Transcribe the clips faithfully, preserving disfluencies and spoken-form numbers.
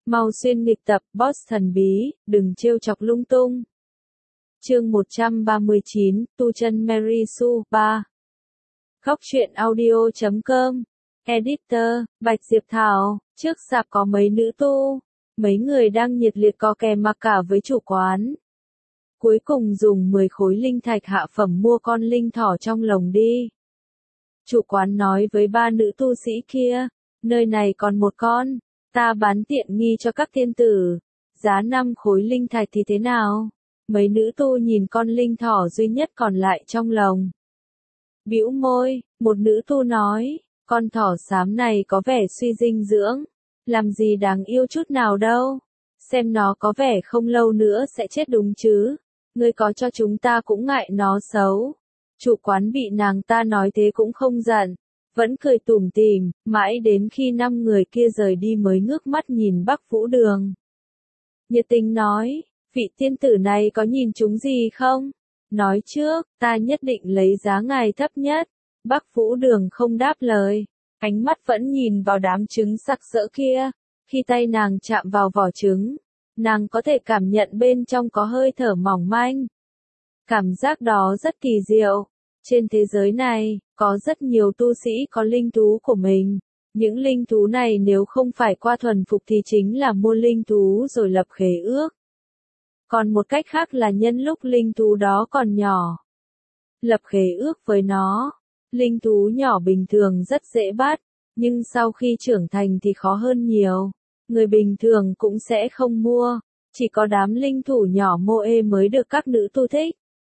Mau xuyên nghịch tập, boss thần bí, đừng trêu chọc lung tung. Chương một trăm ba mươi chín, tu chân Mary Sue, ba. Góc truyện audio chấm com. Editor, Bạch Diệp Thảo, trước sạp có mấy nữ tu. Mấy người đang nhiệt liệt co kè mặc cả với chủ quán. Cuối cùng dùng mười khối linh thạch hạ phẩm mua con linh thỏ trong lồng đi. Chủ quán nói với ba nữ tu sĩ kia, nơi này còn một con, ta bán tiện nghi cho các tiên tử, giá năm khối linh thạch thì thế nào? Mấy nữ tu nhìn con linh thỏ duy nhất còn lại trong lồng. Bĩu môi, một nữ tu nói, con thỏ xám này có vẻ suy dinh dưỡng, làm gì đáng yêu chút nào đâu, xem nó có vẻ không lâu nữa sẽ chết đúng chứ, ngươi có cho chúng ta cũng ngại nó xấu. Chủ quán bị nàng ta nói thế cũng không giận, vẫn cười tủm tỉm, mãi đến khi năm người kia rời đi mới ngước mắt nhìn Bắc Vũ Đường. Nhiệt tình nói, vị tiên tử này có nhìn chúng gì không? Nói trước, ta nhất định lấy giá ngài thấp nhất. Bắc Vũ Đường không đáp lời, ánh mắt vẫn nhìn vào đám trứng sặc sỡ kia. Khi tay nàng chạm vào vỏ trứng, nàng có thể cảm nhận bên trong có hơi thở mỏng manh. Cảm giác đó rất kỳ diệu. Trên thế giới này, có rất nhiều tu sĩ có linh thú của mình. Những linh thú này nếu không phải qua thuần phục thì chính là mua linh thú rồi lập khế ước. Còn một cách khác là nhân lúc linh thú đó còn nhỏ, lập khế ước với nó. Linh thú nhỏ bình thường rất dễ bắt, nhưng sau khi trưởng thành thì khó hơn nhiều. Người bình thường cũng sẽ không mua, chỉ có đám linh thú nhỏ mô ê mới được các nữ tu thích.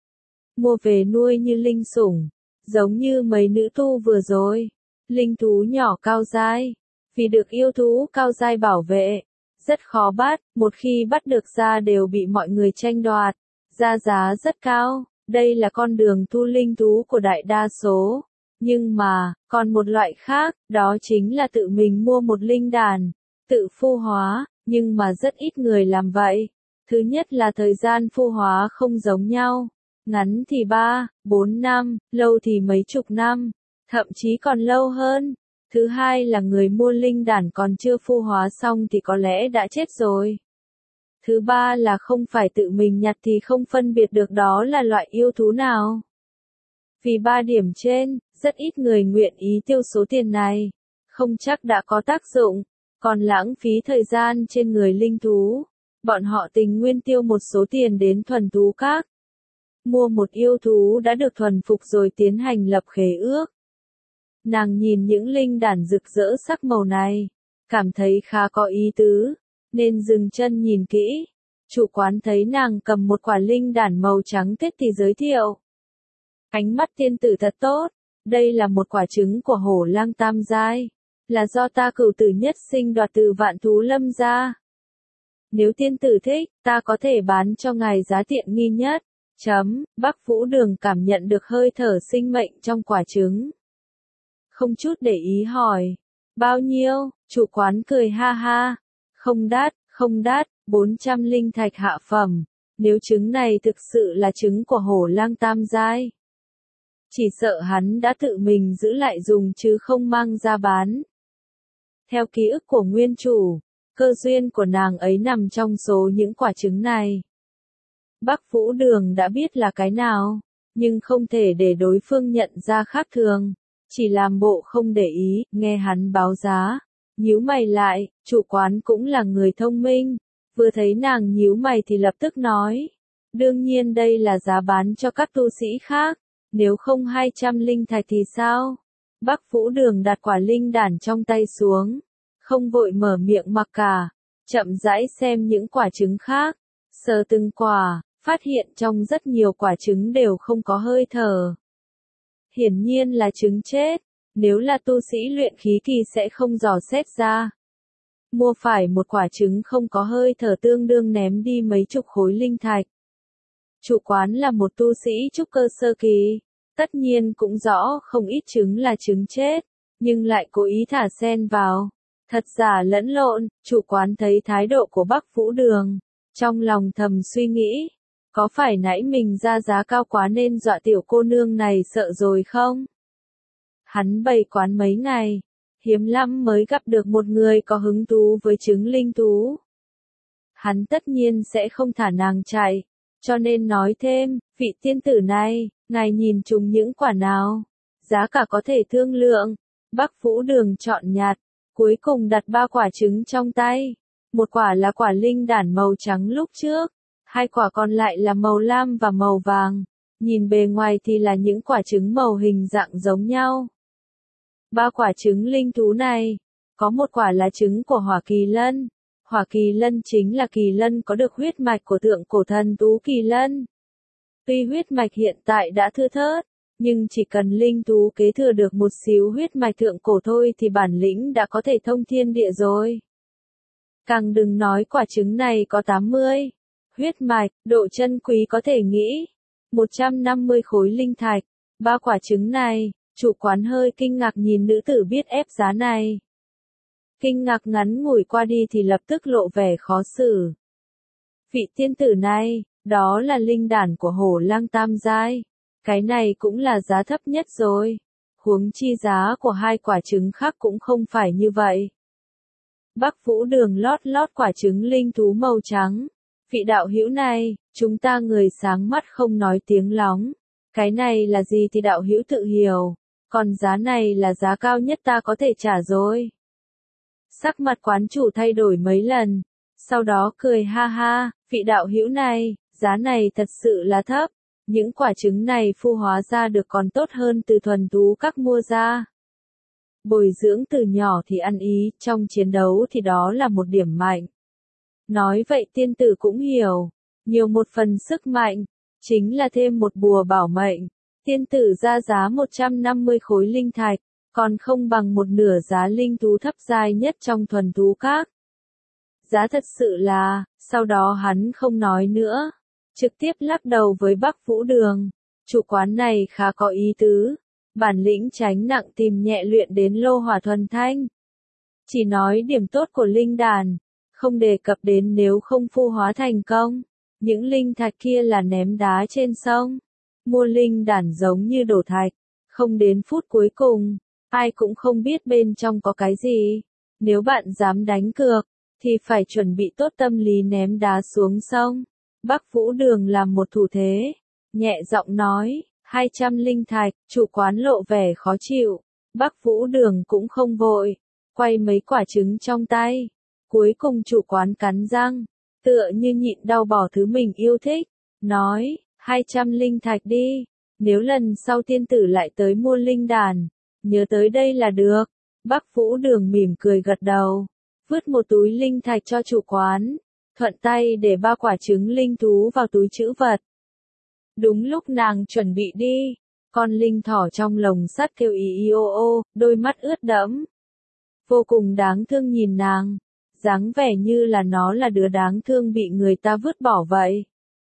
Mua về nuôi như linh sủng, giống như mấy nữ tu vừa rồi. Linh thú nhỏ cao giai, vì được yêu thú cao giai bảo vệ, rất khó bắt, một khi bắt được ra đều bị mọi người tranh đoạt, ra giá rất cao. Đây là con đường thu linh thú của đại đa số. Nhưng mà, còn một loại khác, đó chính là tự mình mua một linh đàn, tự phu hóa, nhưng mà rất ít người làm vậy. Thứ nhất là thời gian phu hóa không giống nhau. Ngắn thì ba, bốn năm, lâu thì mấy chục năm, thậm chí còn lâu hơn. Thứ hai là người mua linh đàn còn chưa phu hóa xong thì có lẽ đã chết rồi. Thứ ba là không phải tự mình nhặt thì không phân biệt được đó là loại yêu thú nào. Vì ba điểm trên, rất ít người nguyện ý tiêu số tiền này. Không chắc đã có tác dụng, còn lãng phí thời gian trên người linh thú. Bọn họ tình nguyên tiêu một số tiền đến thuần thú các. Mua một yêu thú đã được thuần phục rồi tiến hành lập khế ước. Nàng nhìn những linh đàn rực rỡ sắc màu này, cảm thấy khá có ý tứ, nên dừng chân nhìn kỹ. Chủ quán thấy nàng cầm một quả linh đàn màu trắng tiết thì giới thiệu. Ánh mắt tiên tử thật tốt, đây là một quả trứng của hổ lang tam giai, là do ta cửu tử nhất sinh đoạt từ vạn thú lâm ra. Nếu tiên tử thích, ta có thể bán cho ngài giá tiện nghi nhất. Chấm, Bắc Vũ Đường cảm nhận được hơi thở sinh mệnh trong quả trứng. Không chút để ý hỏi, bao nhiêu? Chủ quán cười ha ha, không đắt, không đắt, bốn trăm linh thạch hạ phẩm, nếu trứng này thực sự là trứng của hổ lang tam giai. Chỉ sợ hắn đã tự mình giữ lại dùng chứ không mang ra bán. Theo ký ức của nguyên chủ, cơ duyên của nàng ấy nằm trong số những quả trứng này. Bắc Vũ Đường đã biết là cái nào, nhưng không thể để đối phương nhận ra khác thường, chỉ làm bộ không để ý. Nghe hắn báo giá, nhíu mày lại. Chủ quán cũng là người thông minh, vừa thấy nàng nhíu mày thì lập tức nói, đương nhiên đây là giá bán cho các tu sĩ khác, nếu không hai trăm linh thạch thì sao? Bắc Vũ Đường đặt quả linh đàn trong tay xuống, không vội mở miệng mặc cả, chậm rãi xem những quả trứng khác, sờ từng quả, phát hiện trong rất nhiều quả trứng đều không có hơi thở. Hiển nhiên là trứng chết, nếu là tu sĩ luyện khí kỳ sẽ không dò xét ra. Mua phải một quả trứng không có hơi thở tương đương ném đi mấy chục khối linh thạch. Chủ quán là một tu sĩ trúc cơ sơ kỳ, tất nhiên cũng rõ không ít trứng là trứng chết, nhưng lại cố ý thả sen vào. Thật giả lẫn lộn, chủ quán thấy thái độ của Bắc Vũ Đường, trong lòng thầm suy nghĩ, có phải nãy mình ra giá cao quá nên dọa tiểu cô nương này sợ rồi không? Hắn bày quán mấy ngày, hiếm lắm mới gặp được một người có hứng thú với trứng linh thú. Hắn tất nhiên sẽ không thả nàng chạy, cho nên nói thêm, vị tiên tử này, ngài nhìn chúng những quả nào, giá cả có thể thương lượng. Bắc Vũ Đường chọn nhạt, cuối cùng đặt ba quả trứng trong tay. Một quả là quả linh đản màu trắng lúc trước, hai quả còn lại là màu lam và màu vàng. Nhìn bề ngoài thì là những quả trứng màu hình dạng giống nhau. Ba quả trứng linh thú này, có một quả là trứng của Hỏa Kỳ Lân. Hỏa Kỳ Lân chính là kỳ lân có được huyết mạch của thượng cổ thần thú Kỳ Lân. Tuy huyết mạch hiện tại đã thưa thớt, nhưng chỉ cần linh thú kế thừa được một xíu huyết mạch thượng cổ thôi thì bản lĩnh đã có thể thông thiên địa rồi. Càng đừng nói quả trứng này có tám mươi. Huyết mạch, độ chân quý có thể nghĩ. một trăm năm mươi khối linh thạch. Ba quả trứng này, chủ quán hơi kinh ngạc nhìn nữ tử biết ép giá này. Kinh ngạc ngắn ngủi qua đi thì lập tức lộ vẻ khó xử. Vị tiên tử này, đó là linh đản của hổ lang tam giai. Cái này cũng là giá thấp nhất rồi. Huống chi giá của hai quả trứng khác cũng không phải như vậy. Bắc Vũ Đường lót lót quả trứng linh thú màu trắng. Vị đạo hữu này, chúng ta người sáng mắt không nói tiếng lóng. Cái này là gì thì đạo hữu tự hiểu. Còn giá này là giá cao nhất ta có thể trả rồi. Sắc mặt quán chủ thay đổi mấy lần. Sau đó cười ha ha, vị đạo hữu này, giá này thật sự là thấp. Những quả trứng này phu hóa ra được còn tốt hơn từ thuần thú các mua ra. Bồi dưỡng từ nhỏ thì ăn ý, trong chiến đấu thì đó là một điểm mạnh. Nói vậy tiên tử cũng hiểu, nhiều một phần sức mạnh, chính là thêm một bùa bảo mệnh. Tiên tử ra giá một trăm năm mươi khối linh thạch, còn không bằng một nửa giá linh thú thấp giai nhất trong thuần thú các. Giá thật sự là, sau đó hắn không nói nữa, trực tiếp lắc đầu với Bắc Vũ Đường. Chủ quán này khá có ý tứ, bản lĩnh tránh nặng tìm nhẹ luyện đến lô hỏa thuần thanh. Chỉ nói điểm tốt của linh đàn, không đề cập đến nếu không phu hóa thành công. Những linh thạch kia là ném đá trên sông. Mua linh đàn giống như đổ thạch, không đến phút cuối cùng, ai cũng không biết bên trong có cái gì. Nếu bạn dám đánh cược, thì phải chuẩn bị tốt tâm lý ném đá xuống sông. Bắc Vũ Đường làm một thủ thế, nhẹ giọng nói, hai trăm linh thạch, chủ quán lộ vẻ khó chịu. Bắc Vũ Đường cũng không vội, quay mấy quả trứng trong tay. Cuối cùng chủ quán cắn răng, tựa như nhịn đau bỏ thứ mình yêu thích, nói, hai trăm linh thạch đi, nếu lần sau tiên tử lại tới mua linh đàn, nhớ tới đây là được. Bắc Vũ Đường mỉm cười gật đầu, vứt một túi linh thạch cho chủ quán, thuận tay để ba quả trứng linh thú vào túi trữ vật. Đúng lúc nàng chuẩn bị đi, con linh thỏ trong lồng sắt kêu ý ý ô ô, đôi mắt ướt đẫm. Vô cùng đáng thương nhìn nàng, dáng vẻ như là nó là đứa đáng thương bị người ta vứt bỏ vậy.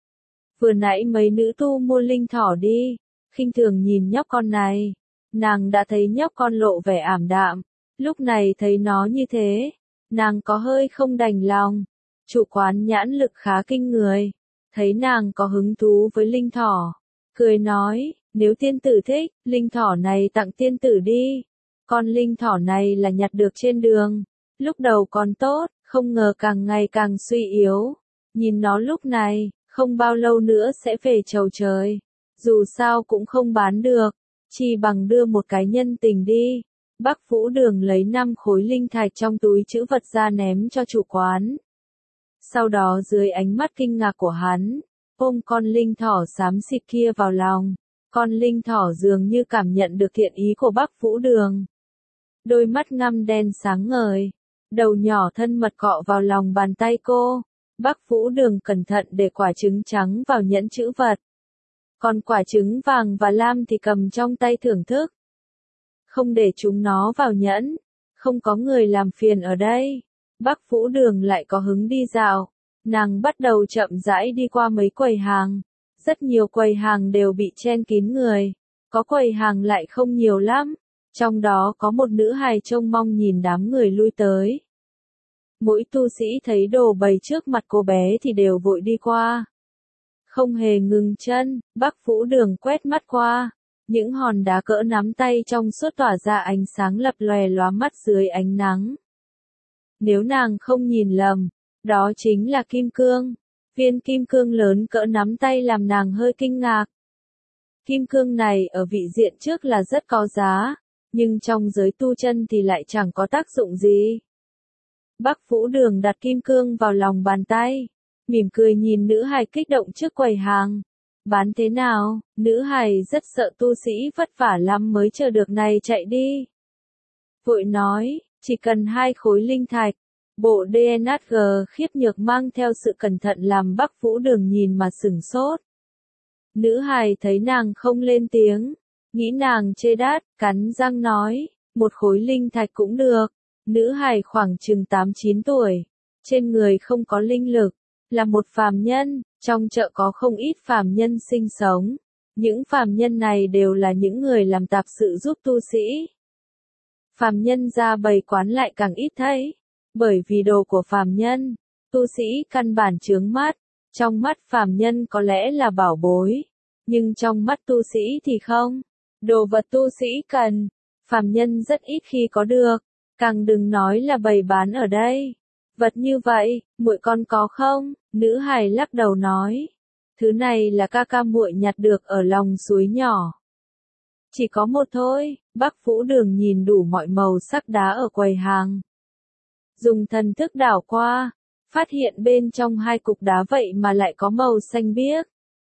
Vừa nãy mấy nữ tu mua linh thỏ đi, khinh thường nhìn nhóc con này, nàng đã thấy nhóc con lộ vẻ ảm đạm, lúc này thấy nó như thế, nàng có hơi không đành lòng. Chủ quán nhãn lực khá kinh người, thấy nàng có hứng thú với linh thỏ, cười nói, nếu tiên tử thích, linh thỏ này tặng tiên tử đi. Con linh thỏ này là nhặt được trên đường, lúc đầu còn tốt, không ngờ càng ngày càng suy yếu. Nhìn nó lúc này, không bao lâu nữa sẽ về chầu trời. Dù sao cũng không bán được, chỉ bằng đưa một cái nhân tình đi. Bắc Vũ Đường lấy năm khối linh thạch trong túi trữ vật ra ném cho chủ quán. Sau đó dưới ánh mắt kinh ngạc của hắn, ôm con linh thỏ xám xịt kia vào lòng. Con linh thỏ dường như cảm nhận được thiện ý của Bắc Vũ Đường. Đôi mắt ngăm đen sáng ngời, đầu nhỏ thân mật cọ vào lòng bàn tay cô. Bắc Vũ Đường cẩn thận để quả trứng trắng vào nhẫn trữ vật. Còn quả trứng vàng và lam thì cầm trong tay thưởng thức. Không để chúng nó vào nhẫn, không có người làm phiền ở đây. Bắc Vũ Đường lại có hứng đi dạo. Nàng bắt đầu chậm rãi đi qua mấy quầy hàng. Rất nhiều quầy hàng đều bị chen kín người. Có quầy hàng lại không nhiều lắm. Trong đó có một nữ hài trông mong nhìn đám người lui tới. Mỗi tu sĩ thấy đồ bày trước mặt cô bé thì đều vội đi qua. Không hề ngừng chân, Bắc Vũ Đường quét mắt qua. Những hòn đá cỡ nắm tay trong suốt tỏa ra ánh sáng lập lòe lóa mắt dưới ánh nắng. Nếu nàng không nhìn lầm, đó chính là kim cương. Viên kim cương lớn cỡ nắm tay làm nàng hơi kinh ngạc. Kim cương này ở vị diện trước là rất có giá, nhưng trong giới tu chân thì lại chẳng có tác dụng gì. Bắc Vũ Đường đặt kim cương vào lòng bàn tay, mỉm cười nhìn nữ hài kích động trước quầy hàng. Bán thế nào? Nữ hài rất sợ tu sĩ vất vả lắm mới chờ được này chạy đi. Vội nói, chỉ cần hai khối linh thạch. Bộ đê en hát giê khiếp nhược mang theo sự cẩn thận làm Bắc Vũ Đường nhìn mà sửng sốt. Nữ hài thấy nàng không lên tiếng, nghĩ nàng chê đắt, cắn răng nói, một khối linh thạch cũng được. Nữ hài khoảng chừng tám chín tuổi, trên người không có linh lực, là một phàm nhân, trong chợ có không ít phàm nhân sinh sống. Những phàm nhân này đều là những người làm tạp sự giúp tu sĩ. Phàm nhân ra bày quán lại càng ít thấy, bởi vì đồ của phàm nhân, tu sĩ căn bản chướng mắt, trong mắt phàm nhân có lẽ là bảo bối, nhưng trong mắt tu sĩ thì không. Đồ vật tu sĩ cần, phàm nhân rất ít khi có được, càng đừng nói là bày bán ở đây. Vật như vậy, muội con có không? Nữ hài lắc đầu nói, thứ này là ca ca muội nhặt được ở lòng suối nhỏ. Chỉ có một thôi. Bắc Vũ Đường nhìn đủ mọi màu sắc đá ở quầy hàng. Dùng thần thức đảo qua, phát hiện bên trong hai cục đá vậy mà lại có màu xanh biếc.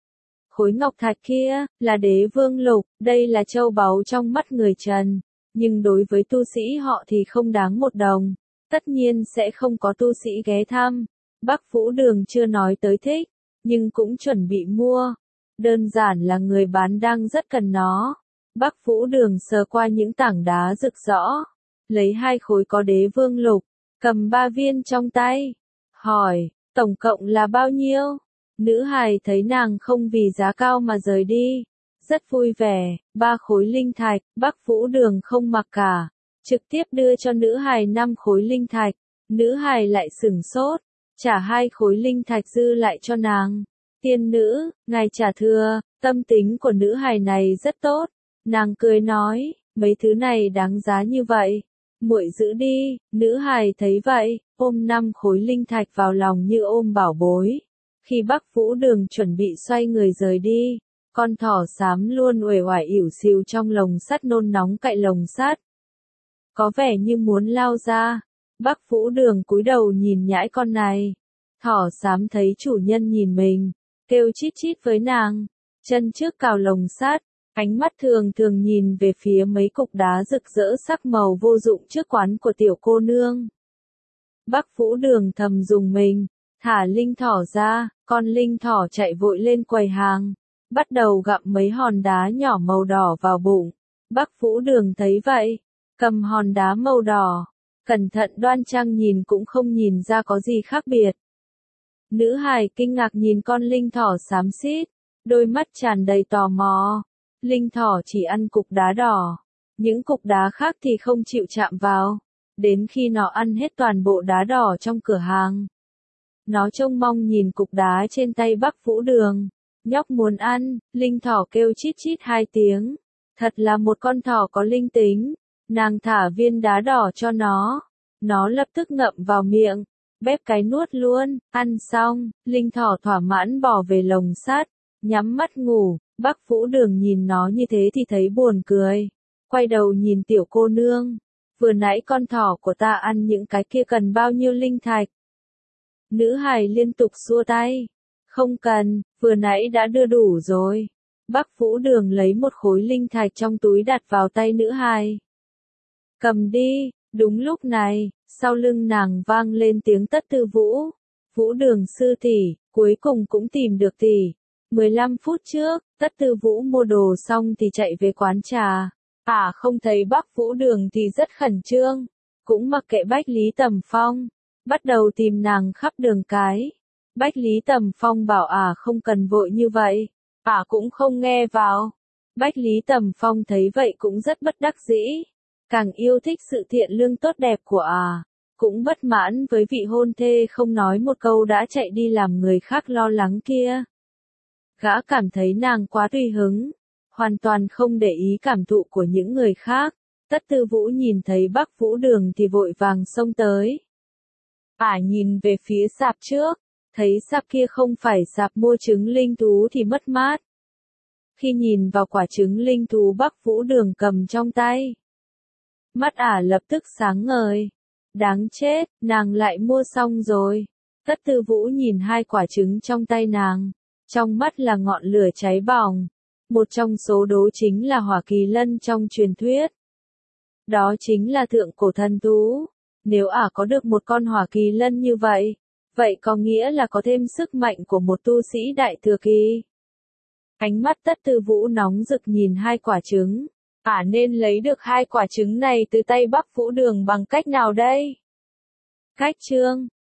Khối ngọc thạch kia, là đế vương lục, đây là châu báu trong mắt người Trần, nhưng đối với tu sĩ họ thì không đáng một đồng, tất nhiên sẽ không có tu sĩ ghé thăm. Bắc Vũ Đường chưa nói tới thích, nhưng cũng chuẩn bị mua. Đơn giản là người bán đang rất cần nó. Bắc Vũ Đường sờ qua những tảng đá rực rõ, lấy hai khối có đế vương lục, cầm ba viên trong tay, hỏi, tổng cộng là bao nhiêu? Nữ hài thấy nàng không vì giá cao mà rời đi, rất vui vẻ, ba khối linh thạch. Bắc Vũ Đường không mặc cả, trực tiếp đưa cho nữ hài năm khối linh thạch. Nữ hài lại sửng sốt, trả hai khối linh thạch dư lại cho nàng. Tiên nữ, ngài trả thừa. Tâm tính của nữ hài này rất tốt, nàng cười nói, mấy thứ này đáng giá như vậy, muội giữ đi. Nữ hài thấy vậy, ôm năm khối linh thạch vào lòng như ôm bảo bối. Khi Bắc Vũ Đường chuẩn bị xoay người rời đi, con thỏ xám luôn uể oải ỉu xìu trong lồng sắt nôn nóng cạnh lồng sắt, có vẻ như muốn lao ra. Bắc Vũ Đường cúi đầu nhìn nhãi con này. Thỏ xám thấy chủ nhân nhìn mình, kêu chít chít với nàng, chân trước cào lồng sắt, ánh mắt thường thường nhìn về phía mấy cục đá rực rỡ sắc màu vô dụng trước quán của tiểu cô nương. Bắc Vũ Đường thầm dùng mình, thả linh thỏ ra, con linh thỏ chạy vội lên quầy hàng, bắt đầu gặm mấy hòn đá nhỏ màu đỏ vào bụng. Bắc Vũ Đường thấy vậy, cầm hòn đá màu đỏ, cẩn thận đoan trang nhìn cũng không nhìn ra có gì khác biệt. Nữ hài kinh ngạc nhìn con linh thỏ xám xít, đôi mắt tràn đầy tò mò. Linh thỏ chỉ ăn cục đá đỏ, những cục đá khác thì không chịu chạm vào, đến khi nó ăn hết toàn bộ đá đỏ trong cửa hàng. Nó trông mong nhìn cục đá trên tay Bắc Vũ Đường, nhóc muốn ăn. Linh thỏ kêu chít chít hai tiếng, thật là một con thỏ có linh tính. Nàng thả viên đá đỏ cho nó, nó lập tức ngậm vào miệng, bép cái nuốt luôn. Ăn xong, linh thỏ thỏa mãn bỏ về lồng sắt, nhắm mắt ngủ. Bắc Vũ Đường nhìn nó như thế thì thấy buồn cười, quay đầu nhìn tiểu cô nương, vừa nãy con thỏ của ta ăn những cái kia cần bao nhiêu linh thạch? Nữ hài liên tục xua tay, không cần, vừa nãy đã đưa đủ rồi. Bắc Vũ Đường lấy một khối linh thạch trong túi đặt vào tay nữ hài. Cầm đi. Đúng lúc này, sau lưng nàng vang lên tiếng Tất Tư Vũ. Vũ Đường sư tỷ, cuối cùng cũng tìm được tỷ. mười lăm phút trước, Tất Tư Vũ mua đồ xong thì chạy về quán trà. À không thấy Bắc Vũ Đường thì rất khẩn trương, cũng mặc kệ Bách Lý Tầm Phong, bắt đầu tìm nàng khắp đường cái. Bách Lý Tầm Phong bảo à không cần vội như vậy, à cũng không nghe vào. Bách Lý Tầm Phong thấy vậy cũng rất bất đắc dĩ, càng yêu thích sự thiện lương tốt đẹp của à, cũng bất mãn với vị hôn thê không nói một câu đã chạy đi làm người khác lo lắng kia. Gã cảm thấy nàng quá tùy hứng, hoàn toàn không để ý cảm thụ của những người khác. Tất Tư Vũ nhìn thấy Bắc Vũ Đường thì vội vàng xông tới. Ả nhìn về phía sạp trước, thấy sạp kia không phải sạp mua trứng linh thú thì mất mát. Khi nhìn vào quả trứng linh thú Bắc Vũ Đường cầm trong tay, mắt Ả lập tức sáng ngời. Đáng chết, nàng lại mua xong rồi. Tất Tư Vũ nhìn hai quả trứng trong tay nàng, trong mắt là ngọn lửa cháy bỏng. Một trong số đó chính là Hỏa Kỳ Lân trong truyền thuyết. Đó chính là thượng cổ thần thú. Nếu Ả có được một con Hỏa Kỳ Lân như vậy, vậy có nghĩa là có thêm sức mạnh của một tu sĩ đại thừa kỳ. Ánh mắt Tất Tư Vũ nóng rực nhìn hai quả trứng. Ả nên lấy được hai quả trứng này từ tay Bắc Vũ Đường bằng cách nào đây? Cách chương